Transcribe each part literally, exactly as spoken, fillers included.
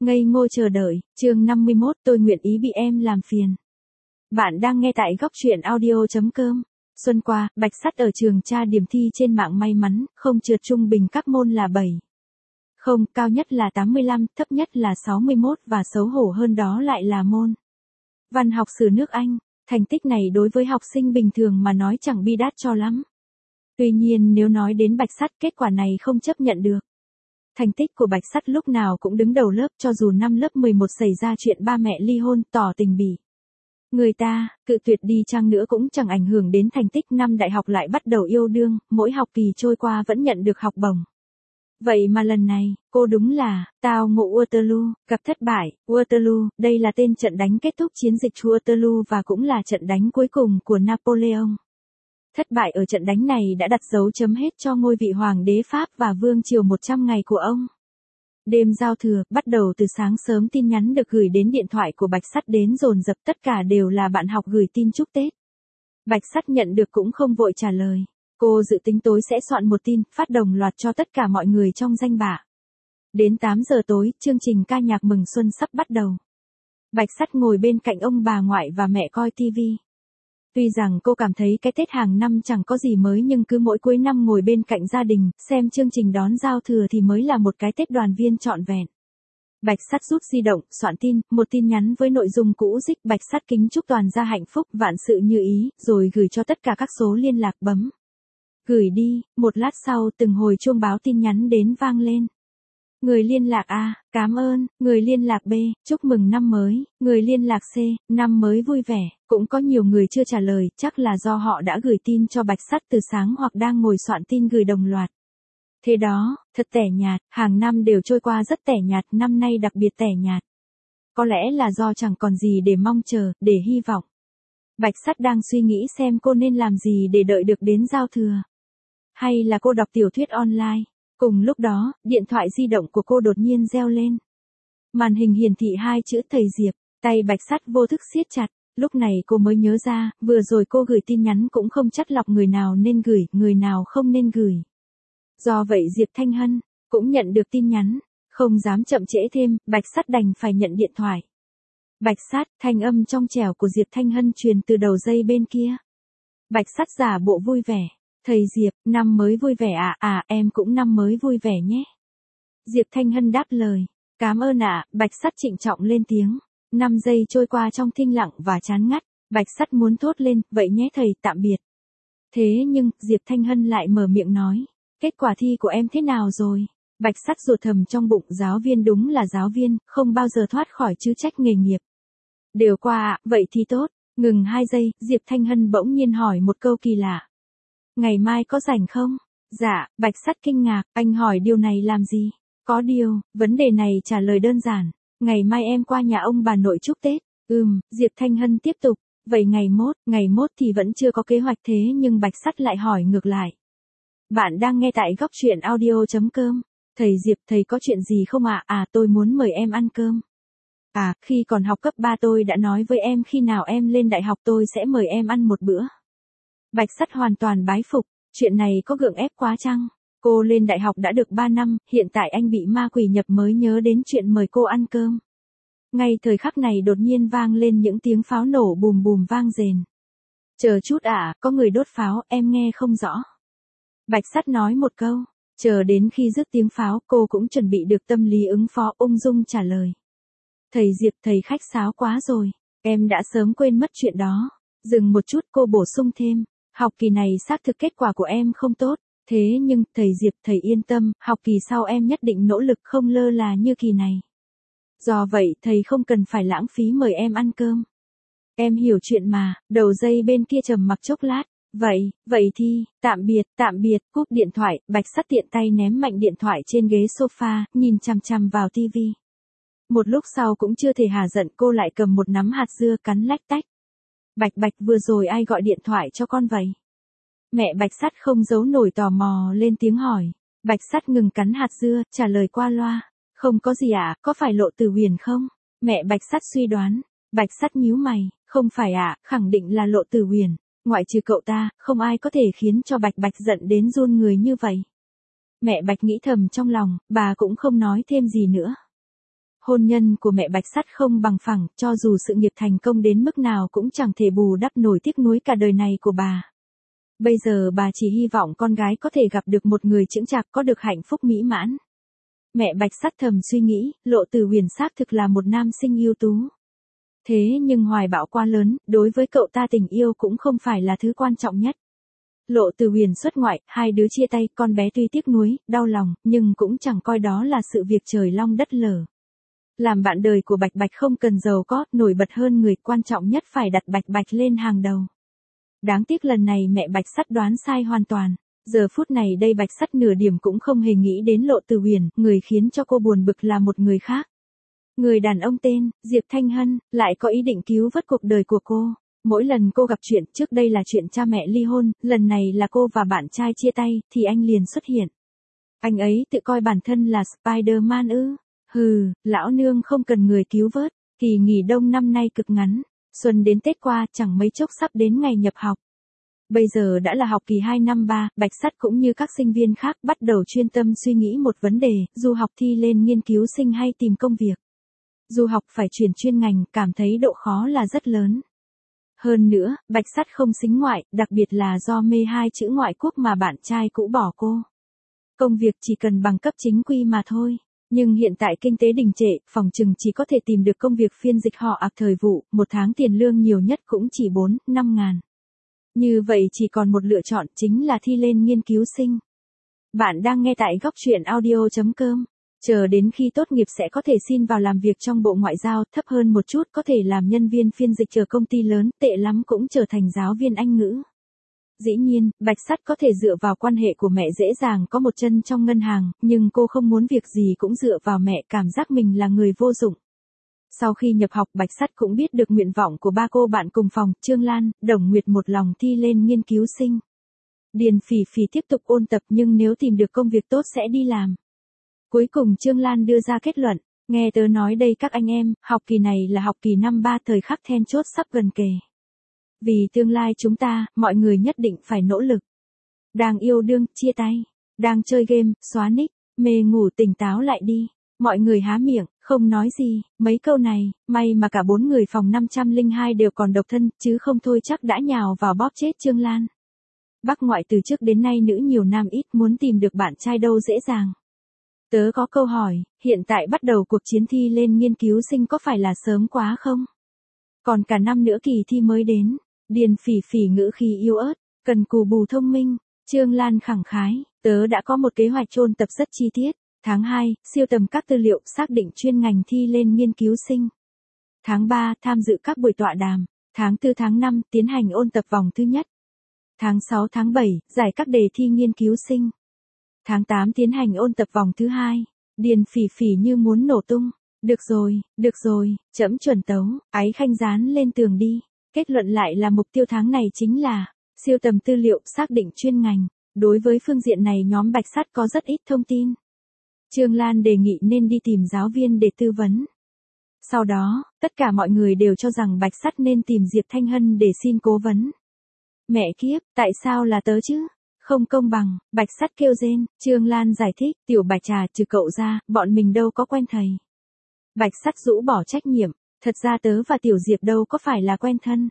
Ngây ngô chờ đợi, chương năm mươi mốt, tôi nguyện ý bị em làm phiền. Bạn đang nghe tại góc truyện audio chấm com. Xuân qua, Bạch Sắt ở trường tra điểm thi trên mạng may mắn, không trượt trung bình các môn là bảy. Không, cao nhất là tám mươi lăm, thấp nhất là sáu mươi mốt và xấu hổ hơn đó lại là môn văn học sử nước Anh. Thành tích này đối với học sinh bình thường mà nói chẳng bi đát cho lắm. Tuy nhiên nếu nói đến Bạch Sắt, kết quả này không chấp nhận được. Thành tích của Bạch Sắt lúc nào cũng đứng đầu lớp, cho dù năm lớp mười một xảy ra chuyện ba mẹ ly hôn, tỏ tình bỉ người ta, cự tuyệt đi chăng nữa cũng chẳng ảnh hưởng đến thành tích. Năm đại học lại bắt đầu yêu đương, mỗi học kỳ trôi qua vẫn nhận được học bổng. Vậy mà lần này, cô đúng là, tao ngộ Waterloo, gặp thất bại. Waterloo, đây là tên trận đánh kết thúc chiến dịch Waterloo và cũng là trận đánh cuối cùng của Napoleon. Thất bại ở trận đánh này đã đặt dấu chấm hết cho ngôi vị hoàng đế Pháp và vương triều một trăm ngày của ông. Đêm giao thừa, bắt đầu từ sáng sớm tin nhắn được gửi đến điện thoại của Bạch Sắt đến dồn dập, tất cả đều là bạn học gửi tin chúc Tết. Bạch Sắt nhận được cũng không vội trả lời. Cô dự tính tối sẽ soạn một tin, phát đồng loạt cho tất cả mọi người trong danh bạ. Đến tám giờ tối, chương trình ca nhạc mừng xuân sắp bắt đầu. Bạch Sắt ngồi bên cạnh ông bà ngoại và mẹ coi tivi. Tuy rằng cô cảm thấy cái Tết hàng năm chẳng có gì mới, nhưng cứ mỗi cuối năm ngồi bên cạnh gia đình, xem chương trình đón giao thừa thì mới là một cái Tết đoàn viên trọn vẹn. Bạch Sắt rút di động, soạn tin, một tin nhắn với nội dung cũ rích: Bạch Sắt kính chúc toàn gia hạnh phúc, vạn sự như ý, rồi gửi cho tất cả các số liên lạc, bấm gửi đi. Một lát sau, từng hồi chuông báo tin nhắn đến vang lên. Người liên lạc A, cảm ơn. Người liên lạc B, chúc mừng năm mới. Người liên lạc C, năm mới vui vẻ. Cũng có nhiều người chưa trả lời, chắc là do họ đã gửi tin cho Bạch Sắt từ sáng hoặc đang ngồi soạn tin gửi đồng loạt. Thế đó, thật tẻ nhạt, hàng năm đều trôi qua rất tẻ nhạt, năm nay đặc biệt tẻ nhạt. Có lẽ là do chẳng còn gì để mong chờ, để hy vọng. Bạch Sắt đang suy nghĩ xem cô nên làm gì để đợi được đến giao thừa. Hay là cô đọc tiểu thuyết online. Cùng lúc đó, điện thoại di động của cô đột nhiên reo lên. Màn hình hiển thị hai chữ Thầy Diệp, tay Bạch Sắt vô thức siết chặt. Lúc này cô mới nhớ ra, vừa rồi cô gửi tin nhắn cũng không chắt lọc người nào nên gửi, người nào không nên gửi. Do vậy Diệp Thanh Hân cũng nhận được tin nhắn, không dám chậm trễ thêm, Bạch Sắt đành phải nhận điện thoại. Bạch Sắt, thanh âm trong trẻo của Diệp Thanh Hân truyền từ đầu dây bên kia. Bạch Sắt giả bộ vui vẻ. Thầy Diệp, năm mới vui vẻ à, à em cũng năm mới vui vẻ nhé. Diệp Thanh Hân đáp lời. Cảm ơn ạ. Bạch Sắt trịnh trọng lên tiếng. Năm giây trôi qua trong thinh lặng và chán ngắt. Bạch Sắt muốn thốt lên, vậy nhé thầy, tạm biệt. Thế nhưng, Diệp Thanh Hân lại mở miệng nói. Kết quả thi của em thế nào rồi? Bạch Sắt ruột thầm trong bụng, giáo viên đúng là giáo viên, không bao giờ thoát khỏi chữ trách nghề nghiệp. Đều qua ạ, vậy thì tốt. Ngừng hai giây, Diệp Thanh Hân bỗng nhiên hỏi một câu kỳ lạ. Ngày mai có rảnh không? Dạ, Bạch Sắt kinh ngạc, anh hỏi điều này làm gì? Có điều, vấn đề này trả lời đơn giản. Ngày mai em qua nhà ông bà nội chúc Tết. Ừm, Diệp Thanh Hân tiếp tục. Vậy ngày mốt, ngày mốt thì vẫn chưa có kế hoạch, thế nhưng Bạch Sắt lại hỏi ngược lại. Bạn đang nghe tại góc truyện audio chấm com. Thầy Diệp, thầy có chuyện gì không ạ? À? à tôi muốn mời em ăn cơm. À, khi còn học cấp ba tôi đã nói với em khi nào em lên đại học tôi sẽ mời em ăn một bữa. Bạch Sắt hoàn toàn bái phục, chuyện này có gượng ép quá chăng? Cô lên đại học đã được ba năm, hiện tại anh bị ma quỷ nhập mới nhớ đến chuyện mời cô ăn cơm. Ngay thời khắc này đột nhiên vang lên những tiếng pháo nổ bùm bùm vang rền. Chờ chút ạ, à, có người đốt pháo, em nghe không rõ. Bạch Sắt nói một câu, chờ đến khi dứt tiếng pháo cô cũng chuẩn bị được tâm lý ứng phó, ung dung trả lời. Thầy Diệp, thầy khách sáo quá rồi, em đã sớm quên mất chuyện đó. Dừng một chút cô bổ sung thêm. Học kỳ này xác thực kết quả của em không tốt, thế nhưng, thầy Diệp, thầy yên tâm, học kỳ sau em nhất định nỗ lực không lơ là như kỳ này. Do vậy, thầy không cần phải lãng phí mời em ăn cơm. Em hiểu chuyện mà. Đầu dây bên kia trầm mặc chốc lát. Vậy, vậy thì, tạm biệt, tạm biệt, cúp điện thoại, Bạch Sắt tiện tay ném mạnh điện thoại trên ghế sofa, nhìn chằm chằm vào tivi. Một lúc sau cũng chưa thể hả giận, cô lại cầm một nắm hạt dưa cắn lách tách. Bạch Bạch, vừa rồi ai gọi điện thoại cho con vậy? Mẹ Bạch Sắt không giấu nổi tò mò lên tiếng hỏi. Bạch Sắt ngừng cắn hạt dưa, trả lời qua loa. Không có gì ạ, à, có phải Lộ Tử Huyền không? Mẹ Bạch Sắt suy đoán. Bạch Sắt nhíu mày, không phải ạ, à, khẳng định là Lộ Tử Huyền. Ngoại trừ cậu ta, không ai có thể khiến cho Bạch Bạch giận đến run người như vậy. Mẹ Bạch nghĩ thầm trong lòng, bà cũng không nói thêm gì nữa. Hôn nhân của mẹ Bạch Sắt không bằng phẳng, cho dù sự nghiệp thành công đến mức nào cũng chẳng thể bù đắp nổi tiếc nuối cả đời này của bà. Bây giờ bà chỉ hy vọng con gái có thể gặp được một người chững chạc có được hạnh phúc mỹ mãn. Mẹ Bạch Sắt thầm suy nghĩ, Lộ Tử Huyền xác thực là một nam sinh ưu tú. Thế nhưng hoài bão quá lớn, đối với cậu ta tình yêu cũng không phải là thứ quan trọng nhất. Lộ Tử Huyền xuất ngoại, hai đứa chia tay, con bé tuy tiếc nuối, đau lòng, nhưng cũng chẳng coi đó là sự việc trời long đất lở. Làm bạn đời của Bạch Bạch không cần giàu có, nổi bật hơn người, quan trọng nhất phải đặt Bạch Bạch lên hàng đầu. Đáng tiếc lần này mẹ Bạch Sắt đoán sai hoàn toàn. Giờ phút này đây Bạch Sắt nửa điểm cũng không hề nghĩ đến Lộ Tử Huyền, người khiến cho cô buồn bực là một người khác. Người đàn ông tên Diệp Thanh Hân, lại có ý định cứu vớt cuộc đời của cô. Mỗi lần cô gặp chuyện, trước đây là chuyện cha mẹ ly hôn, lần này là cô và bạn trai chia tay, thì anh liền xuất hiện. Anh ấy tự coi bản thân là Spider-Man ư? Hừ, lão nương không cần người cứu vớt. Kỳ nghỉ đông năm nay cực ngắn, xuân đến Tết qua chẳng mấy chốc sắp đến ngày nhập học. Bây giờ đã là học kỳ hai năm ba, Bạch Sắt cũng như các sinh viên khác bắt đầu chuyên tâm suy nghĩ một vấn đề, du học thi lên nghiên cứu sinh hay tìm công việc. Du học phải chuyển chuyên ngành, cảm thấy độ khó là rất lớn. Hơn nữa, Bạch Sắt không xính ngoại, đặc biệt là do mê hai chữ ngoại quốc mà bạn trai cũ bỏ cô. Công việc chỉ cần bằng cấp chính quy mà thôi. Nhưng hiện tại kinh tế đình trệ, phòng chừng chỉ có thể tìm được công việc phiên dịch họ ạc thời vụ, một tháng tiền lương nhiều nhất cũng chỉ bốn, năm ngàn. Như vậy chỉ còn một lựa chọn, chính là thi lên nghiên cứu sinh. Bạn đang nghe tại góc truyện audio chấm com. Chờ đến khi tốt nghiệp sẽ có thể xin vào làm việc trong Bộ Ngoại giao, thấp hơn một chút có thể làm nhân viên phiên dịch ở công ty lớn, tệ lắm cũng trở thành giáo viên Anh ngữ. Dĩ nhiên, Bạch Sắt có thể dựa vào quan hệ của mẹ dễ dàng có một chân trong ngân hàng, nhưng cô không muốn việc gì cũng dựa vào mẹ, cảm giác mình là người vô dụng. Sau khi nhập học, Bạch Sắt cũng biết được nguyện vọng của ba cô bạn cùng phòng, Trương Lan, Đồng Nguyệt một lòng thi lên nghiên cứu sinh. Điền Phỉ Phỉ tiếp tục ôn tập nhưng nếu tìm được công việc tốt sẽ đi làm. Cuối cùng Trương Lan đưa ra kết luận, nghe tớ nói đây các anh em, học kỳ này là học kỳ năm ba, thời khắc then chốt sắp gần kề. Vì tương lai chúng ta, mọi người nhất định phải nỗ lực. Đang yêu đương, chia tay. Đang chơi game, xóa nick. Mê ngủ, tỉnh táo lại đi. Mọi người há miệng, không nói gì. Mấy câu này, may mà cả bốn người phòng năm trăm lẻ hai đều còn độc thân, chứ không thôi chắc đã nhào vào bóp chết Trương Lan. Bắc ngoại từ trước đến nay nữ nhiều nam ít, muốn tìm được bạn trai đâu dễ dàng. Tớ có câu hỏi, hiện tại bắt đầu cuộc chiến thi lên nghiên cứu sinh có phải là sớm quá không? Còn cả năm nữa kỳ thi mới đến. Điền Phỉ Phỉ ngữ khí yếu ớt, cần cù bù thông minh. Trương Lan khẳng khái, tớ đã có một kế hoạch ôn tập rất chi tiết. Tháng hai, siêu tầm các tư liệu, xác định chuyên ngành thi lên nghiên cứu sinh. Tháng ba, tham dự các buổi tọa đàm. Tháng tư tháng năm, tiến hành ôn tập vòng thứ nhất. Tháng sáu tháng bảy, giải các đề thi nghiên cứu sinh. Tháng tám tiến hành ôn tập vòng thứ hai. Điền Phỉ Phỉ như muốn nổ tung. Được rồi, được rồi, trẫm chuẩn tấu, ái khanh dán lên tường đi. Kết luận lại là mục tiêu tháng này chính là siêu tầm tư liệu, xác định chuyên ngành. Đối với phương diện này nhóm Bạch Sắt có rất ít thông tin. Trương Lan đề nghị nên đi tìm giáo viên để tư vấn. Sau đó, tất cả mọi người đều cho rằng Bạch Sắt nên tìm Diệp Thanh Hân để xin cố vấn. Mẹ kiếp, tại sao là tớ chứ? Không công bằng, Bạch Sắt kêu rên. Trương Lan giải thích, tiểu Bạch trà, trừ cậu ra, bọn mình đâu có quen thầy. Bạch Sắt rũ bỏ trách nhiệm. Thật ra tớ và Tiểu Diệp đâu có phải là quen thân.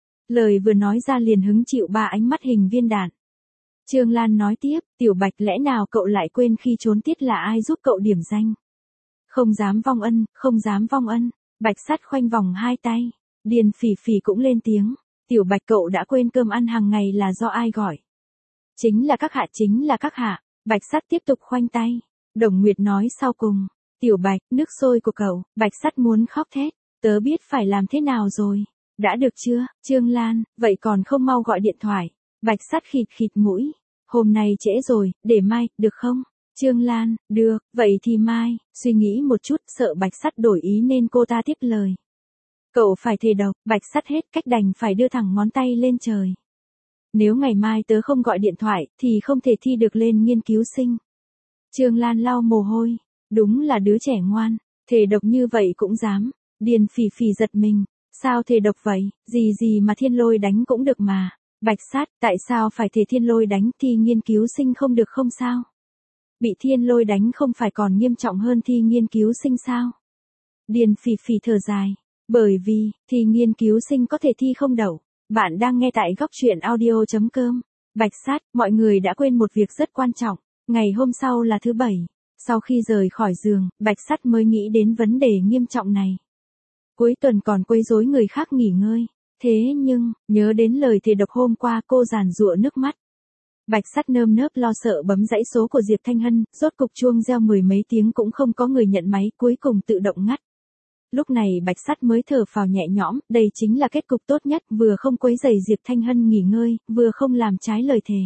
Lời vừa nói ra liền hứng chịu ba ánh mắt hình viên đạn. Trương Lan nói tiếp, Tiểu Bạch lẽ nào cậu lại quên khi trốn tiết là ai giúp cậu điểm danh? Không dám vong ân, không dám vong ân. Bạch Sắt khoanh vòng hai tay. Điền Phỉ Phỉ cũng lên tiếng. Tiểu Bạch cậu đã quên cơm ăn hàng ngày là do ai gọi? Chính là các hạ, chính là các hạ. Bạch Sắt tiếp tục khoanh tay. Đồng Nguyệt nói sau cùng. Tiểu Bạch, nước sôi của cậu. Bạch Sắt muốn khóc thét. Tớ biết phải làm thế nào rồi. Đã được chưa, Trương Lan, vậy còn không mau gọi điện thoại. Bạch Sắt khịt khịt mũi. Hôm nay trễ rồi, để mai, được không? Trương Lan, được, vậy thì mai. Suy nghĩ một chút, sợ Bạch Sắt đổi ý nên cô ta tiếp lời. Cậu phải thề độc, Bạch Sắt hết cách đành phải đưa thẳng ngón tay lên trời. Nếu ngày mai tớ không gọi điện thoại, thì không thể thi được lên nghiên cứu sinh. Trương Lan lau mồ hôi. Đúng là đứa trẻ ngoan, thề độc như vậy cũng dám. Điền Phỉ Phỉ giật mình. Sao thề độc vậy, gì gì mà thiên lôi đánh cũng được mà. Bạch Sắt, tại sao phải thề thiên lôi đánh, thi nghiên cứu sinh không được không sao? Bị thiên lôi đánh không phải còn nghiêm trọng hơn thi nghiên cứu sinh sao? Điền phỉ phỉ thở dài. Bởi vì, thì nghiên cứu sinh có thể thi không đậu. Bạn đang nghe tại góc chuyện audio chấm com. Bạch Sát, mọi người đã quên một việc rất quan trọng. Ngày hôm sau là thứ bảy. Sau khi rời khỏi giường, Bạch Sát mới nghĩ đến vấn đề nghiêm trọng này. Cuối tuần còn quấy rối người khác nghỉ ngơi. Thế nhưng, nhớ đến lời thề độc hôm qua cô giàn giụa nước mắt. Bạch Sát nơm nớp lo sợ bấm dãy số của Diệp Thanh Hân, rốt cục chuông reo mười mấy tiếng cũng không có người nhận máy, cuối cùng tự động ngắt. Lúc này Bạch Sát mới thở phào nhẹ nhõm, đây chính là kết cục tốt nhất, vừa không quấy rầy Diệp Thanh Hân nghỉ ngơi, vừa không làm trái lời thề.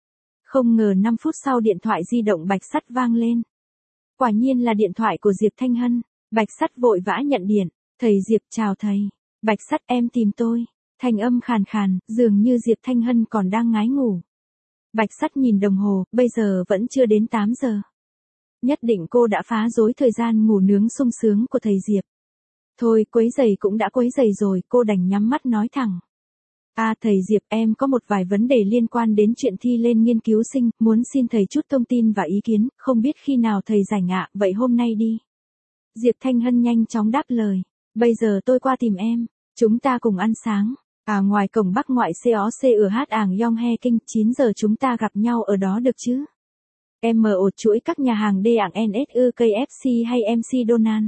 Không ngờ năm phút sau điện thoại di động Bạch Sát vang lên. Quả nhiên là điện thoại của Diệp Thanh Hân. Bạch Sát vội vã nhận điện. Thầy Diệp, chào thầy. Bạch Sát, em tìm tôi. Thanh âm khàn khàn, dường như Diệp Thanh Hân còn đang ngái ngủ. Bạch Sát nhìn đồng hồ, bây giờ vẫn chưa đến tám giờ. Nhất định cô đã phá rối thời gian ngủ nướng sung sướng của thầy Diệp. Thôi, quấy giày cũng đã quấy giày rồi, cô đành nhắm mắt nói thẳng. À thầy Diệp, em có một vài vấn đề liên quan đến chuyện thi lên nghiên cứu sinh, muốn xin thầy chút thông tin và ý kiến, không biết khi nào thầy rảnh ạ, vậy hôm nay đi. Diệp Thanh Hân nhanh chóng đáp lời. Bây giờ tôi qua tìm em, chúng ta cùng ăn sáng. À ngoài cổng Bắc ngoại xê o xê ở hát ảng Yong He Kinh, chín giờ chúng ta gặp nhau ở đó được chứ? Em mở ột chuỗi các nhà hàng D ảng en ét u ca ép xê hay em xê Donald?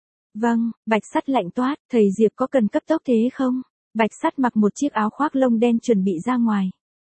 Vâng, Bạch Sát lạnh toát, thầy Diệp có cần cấp tốc thế không? Bạch Sát mặc một chiếc áo khoác lông đen chuẩn bị ra ngoài.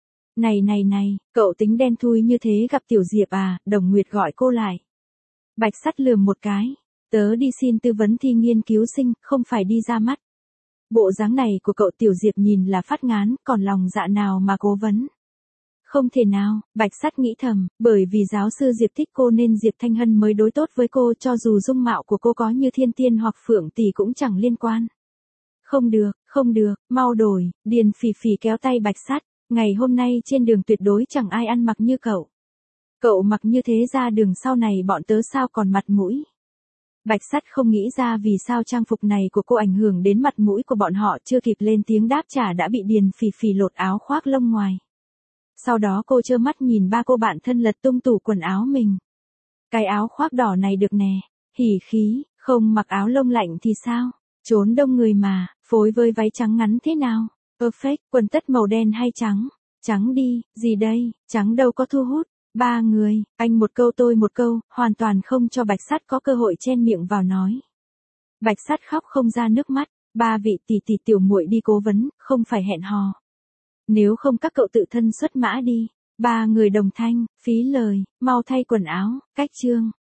Này này này, cậu tính đen thui như thế gặp Tiểu Diệp à, Đồng Nguyệt gọi cô lại. Bạch Sát lườm một cái, tớ đi xin tư vấn thi nghiên cứu sinh, không phải đi ra mắt. Bộ dáng này của cậu Tiểu Diệp nhìn là phát ngán, còn lòng dạ nào mà cố vấn. Không thể nào, Bạch Sát nghĩ thầm, bởi vì giáo sư Diệp thích cô nên Diệp Thanh Hân mới đối tốt với cô, cho dù dung mạo của cô có như thiên tiên hoặc phượng tỷ cũng chẳng liên quan. Không được, không được, mau đổi. Điền phỉ phỉ kéo tay Bạch Sát, ngày hôm nay trên đường tuyệt đối chẳng ai ăn mặc như cậu. Cậu mặc như thế ra đường sau này bọn tớ sao còn mặt mũi. Bạch Sát không nghĩ ra vì sao trang phục này của cô ảnh hưởng đến mặt mũi của bọn họ, chưa kịp lên tiếng đáp trả đã bị Điền phỉ phỉ lột áo khoác lông ngoài. Sau đó cô trơ mắt nhìn ba cô bạn thân lật tung tủ quần áo mình. Cái áo khoác đỏ này được nè, hỉ khí, không mặc áo lông lạnh thì sao? Trốn đông người mà, phối với váy trắng ngắn thế nào? Perfect, quần tất màu đen hay trắng? Trắng đi, gì đây, trắng đâu có thu hút. Ba người, anh một câu tôi một câu, hoàn toàn không cho Bạch Sát có cơ hội chen miệng vào nói. Bạch Sát khóc không ra nước mắt, ba vị tỷ tỷ tiểu muội đi cố vấn, không phải hẹn hò. Nếu không các cậu tự thân xuất mã đi. Ba người đồng thanh, phí lời, mau thay quần áo, cách chương.